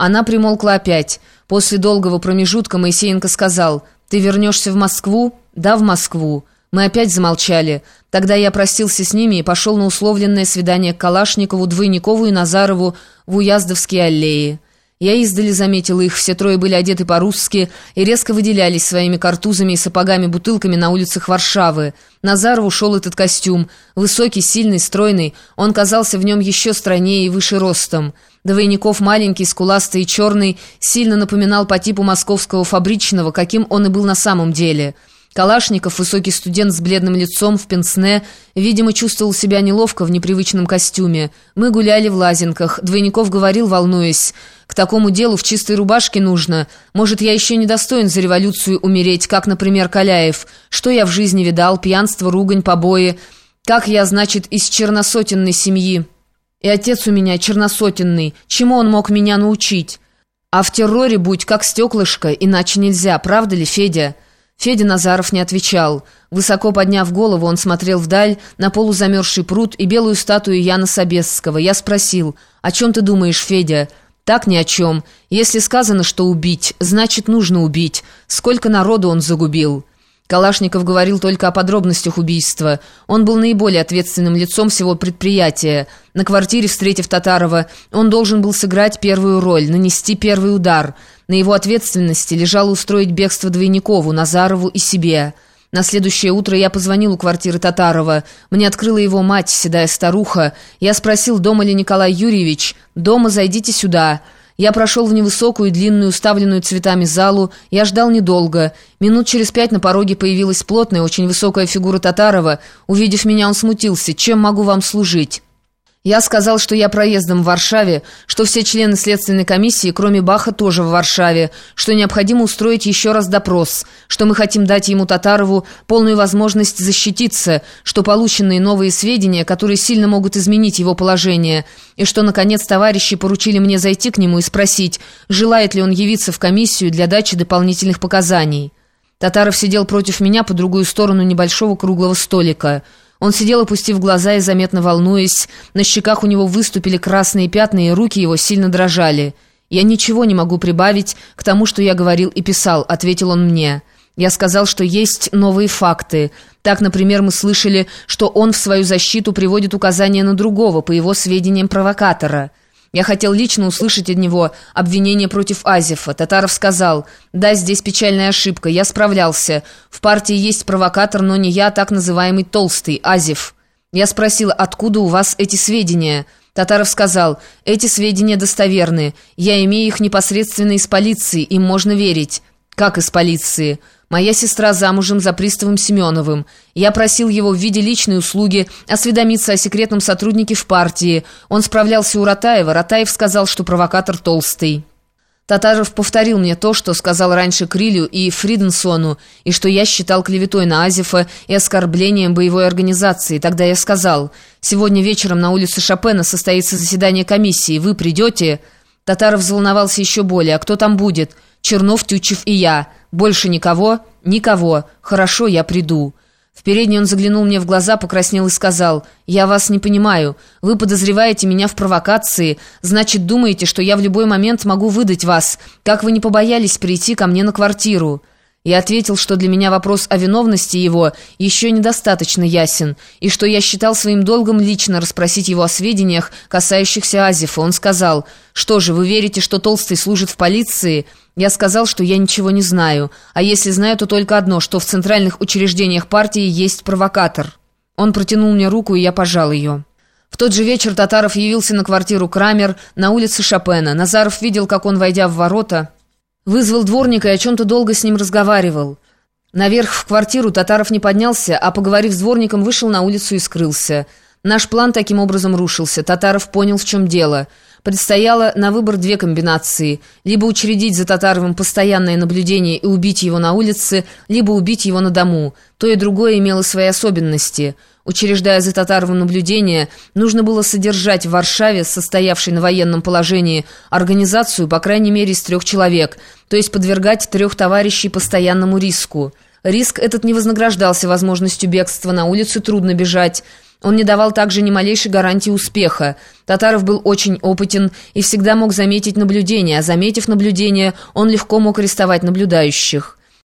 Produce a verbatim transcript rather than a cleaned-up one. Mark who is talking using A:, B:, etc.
A: Она примолкла опять. После долгого промежутка Моисеенко сказал: «Ты вернешься в Москву?» «Да, в Москву». Мы опять замолчали. Тогда я простился с ними и пошел на условленное свидание к Калашникову, Двойникову и Назарову в Уяздовские аллеи. Я издали заметил их, все трое были одеты по-русски и резко выделялись своими картузами и сапогами-бутылками на улицах Варшавы. Назарову шел этот костюм. Высокий, сильный, стройный, он казался в нем еще стройнее и выше ростом. Двойников, маленький, скуластый и черный, сильно напоминал по типу московского фабричного, каким он и был на самом деле. Калашников, высокий студент с бледным лицом, в пенсне, видимо, чувствовал себя неловко в непривычном костюме. Мы гуляли в Лазенках. Двойников говорил, волнуясь: «К такому делу в чистой рубашке нужно. Может, я еще не достоин за революцию умереть, как, например, Каляев. Что я в жизни видал? Пьянство, ругань, побои. Как я, значит, из черносотенной семьи. И отец у меня черносотенный. Чему он мог меня научить? А в терроре будь как стеклышко, иначе нельзя. Правда ли, Федя?» Федя Назаров не отвечал. Высоко подняв голову, он смотрел вдаль, на полузамерзший пруд и белую статую Яна Собесского. Я спросил: «О чем ты думаешь, Федя?» «Так ни о чем. Если сказано, что убить, значит, нужно убить. Сколько народу он загубил?» Калашников говорил только о подробностях убийства. Он был наиболее ответственным лицом всего предприятия. На квартире, встретив Татарова, он должен был сыграть первую роль, нанести первый удар. На его ответственности лежало устроить бегство Двойникову, Назарову и себе. На следующее утро я позвонил у квартиры Татарова. Мне открыла его мать, седая старуха. Я спросил, дома ли Николай Юрьевич. «Дома, зайдите сюда». Я прошел в невысокую, длинную, уставленную цветами залу. Я ждал недолго. Минут через пять на пороге появилась плотная, очень высокая фигура Татарова. Увидев меня, он смутился. «Чем могу вам служить?» Я сказал, что я проездом в Варшаве, что все члены следственной комиссии, кроме Баха, тоже в Варшаве, что необходимо устроить еще раз допрос, что мы хотим дать ему, Татарову, полную возможность защититься, что полученные новые сведения, которые сильно могут изменить его положение, и что, наконец, товарищи поручили мне зайти к нему и спросить, желает ли он явиться в комиссию для дачи дополнительных показаний. Татаров сидел против меня по другую сторону небольшого круглого столика. Он сидел, опустив глаза и заметно волнуясь. На щеках у него выступили красные пятна, и руки его сильно дрожали. «Я ничего не могу прибавить к тому, что я говорил и писал», — ответил он мне. Я сказал, что есть новые факты. Так, например, мы слышали, что он в свою защиту приводит указания на другого, по его сведениям, провокатора. Я хотел лично услышать от него обвинение против Азефа. Татаров сказал: «Да, здесь печальная ошибка. Я справлялся. В партии есть провокатор, но не я, а так называемый Толстый, Азеф». Я спросил: «Откуда у вас эти сведения?» Татаров сказал: «Эти сведения достоверны. Я имею их непосредственно из полиции, им можно верить». «Как из полиции?» «Моя сестра замужем за приставом Семеновым. Я просил его в виде личной услуги осведомиться о секретном сотруднике в партии. Он справлялся у Ратаева. Ратаев сказал, что провокатор Толстый». Татаров повторил мне то, что сказал раньше Крилю и Фриденсону, и что я считал клеветой на Азефа и оскорблением боевой организации. Тогда я сказал: «Сегодня вечером на улице Шопена состоится заседание комиссии. Вы придете?» Татаров взволновался еще более. «А кто там будет?» «Чернов, Тютчев и я. Больше никого?» «Никого. Хорошо, я приду». В передней он заглянул мне в глаза, покраснел и сказал: «Я вас не понимаю. Вы подозреваете меня в провокации. Значит, думаете, что я в любой момент могу выдать вас. Как вы не побоялись прийти ко мне на квартиру?» Я ответил, что для меня вопрос о виновности его еще недостаточно ясен, и что я считал своим долгом лично расспросить его о сведениях, касающихся Азефа. Он сказал: «Что же, вы верите, что Толстый служит в полиции?» Я сказал, что я ничего не знаю, а если знаю, то только одно, что в центральных учреждениях партии есть провокатор. Он протянул мне руку, и я пожал ее. В тот же вечер Татаров явился на квартиру Крамер на улице Шопена. Назаров видел, как он, войдя в ворота, вызвал дворника и о чем-то долго с ним разговаривал. Наверх в квартиру Татаров не поднялся, а, поговорив с дворником, вышел на улицу и скрылся. Наш план таким образом рушился. Татаров понял, в чем дело. Предстояло на выбор две комбинации. Либо учредить за Татаровым постоянное наблюдение и убить его на улице, либо убить его на дому. То и другое имело свои особенности. Учреждая за Татаровым наблюдение, нужно было содержать в Варшаве, состоявшей на военном положении, организацию, по крайней мере, из трех человек, то есть подвергать трех товарищей постоянному риску. Риск этот не вознаграждался возможностью бегства, на улицу трудно бежать. Он не давал также ни малейшей гарантии успеха. Татаров был очень опытен и всегда мог заметить наблюдение, а заметив наблюдение, он легко мог арестовать наблюдающих.